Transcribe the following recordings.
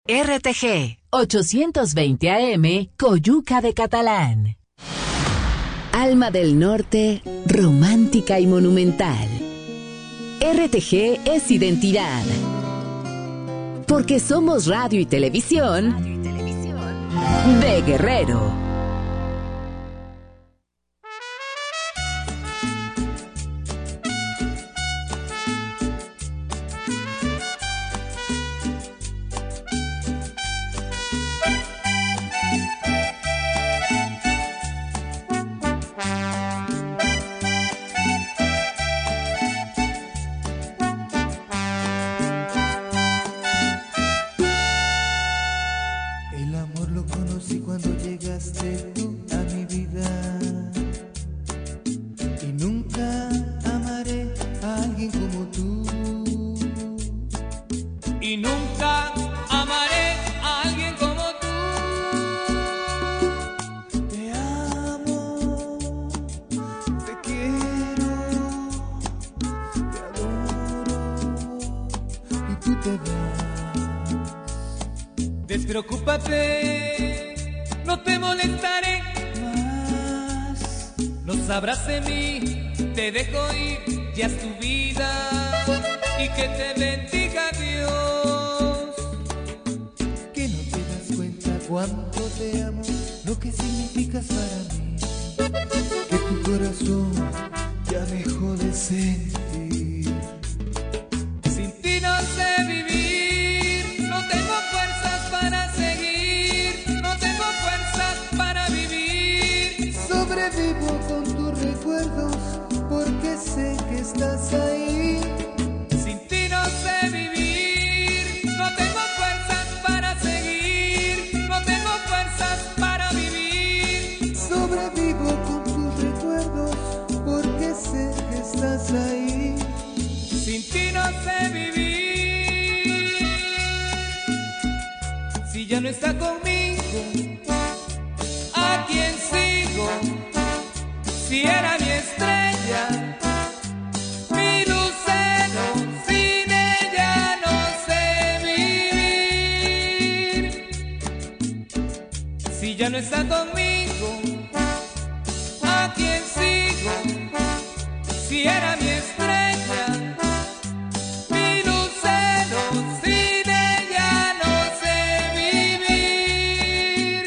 RTG 820 AM, Coyuca de Catalán. Alma del Norte, romántica y monumental. RTG es identidad. Porque somos radio y televisión de Guerrero. Despreocúpate, no te molestaré más. No sabrás de mí, te dejo ir, ya es tu vida. Y que te bendiga Dios. Que no te das cuenta cuánto te amo, lo que significas para mí. Que tu corazón ya dejó de sentir. Sin ti no sé vivir, no tengo fuerzas para seguir, no tengo fuerzas para vivir. Sobrevivo con tus recuerdos porque sé que estás ahí. Sin ti no sé vivir, no tengo fuerzas para seguir, no tengo fuerzas para vivir. Sobrevivo con tus recuerdos porque sé que estás ahí. Sin ti no sé vivir. Si ya no está conmigo, ¿a quién sigo? Si era mi estrella, mi lucero, sin ella no sé vivir. Si ya no está conmigo, ¿a quién sigo? Si era mi estrella, mi lucero, sin ella no sé vivir.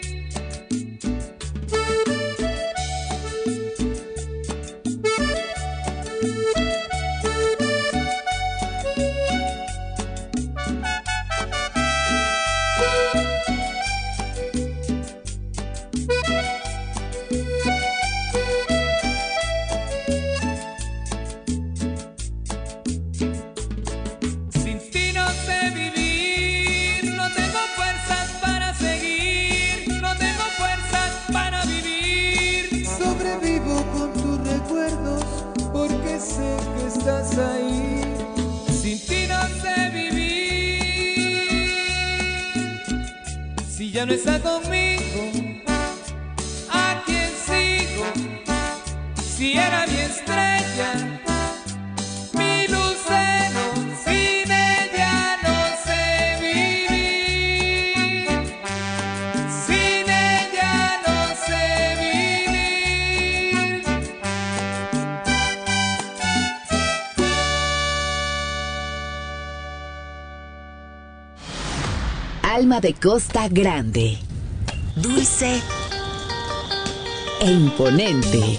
Sin ti no sé vivir, no tengo fuerzas para seguir, no tengo fuerzas para vivir. Sobrevivo con tus recuerdos porque sé que estás ahí. Sin ti no sé vivir. Si ya no está conmigo, ¿a quién sigo? Si era mi estrella, mi lucero, sin ella no sé vivir. Sin ella no sé vivir. Alma de Costa Grande, dulce e imponente.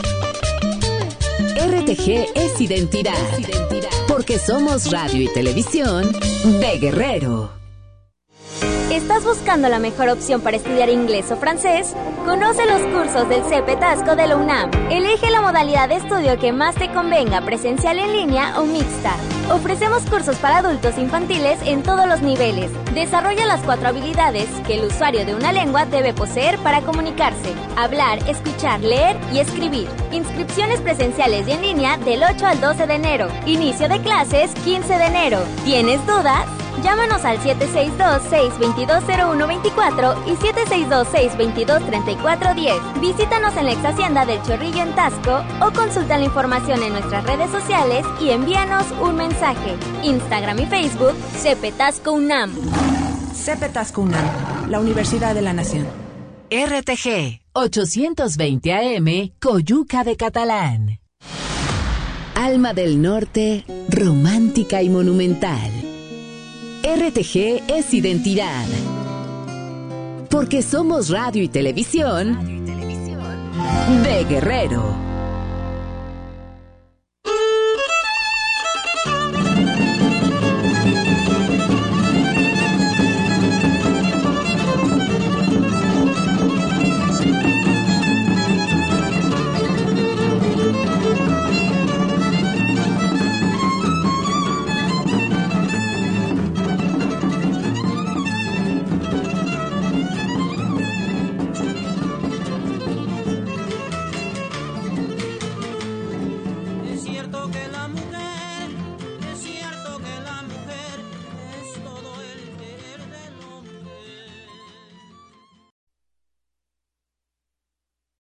RTG es identidad. Porque somos radio y televisión de Guerrero. ¿Estás buscando la mejor opción para estudiar inglés o francés? Conoce los cursos del CEPETASCO de la UNAM. Elige la modalidad de estudio que más te convenga, presencial en línea o mixta. Ofrecemos cursos para adultos infantiles en todos los niveles. Desarrolla las 4 habilidades que el usuario de una lengua debe poseer para comunicarse: hablar, escuchar, leer y escribir. Inscripciones presenciales y en línea del 8 al 12 de enero. Inicio de clases 15 de enero. ¿Tienes dudas? Llámanos al 762-622-0124 y 762-622-3410. Visítanos en la ex hacienda del Chorrillo en Tasco o consulta la información en nuestras redes sociales y envíanos un mensaje. Instagram y Facebook, CEPETASCO UNAM. CP Tasco UNAM, la Universidad de la Nación. RTG 820 AM, Coyuca de Catalán. Alma del Norte, romántica y monumental. RTG es identidad. Porque somos radio y televisión de Guerrero.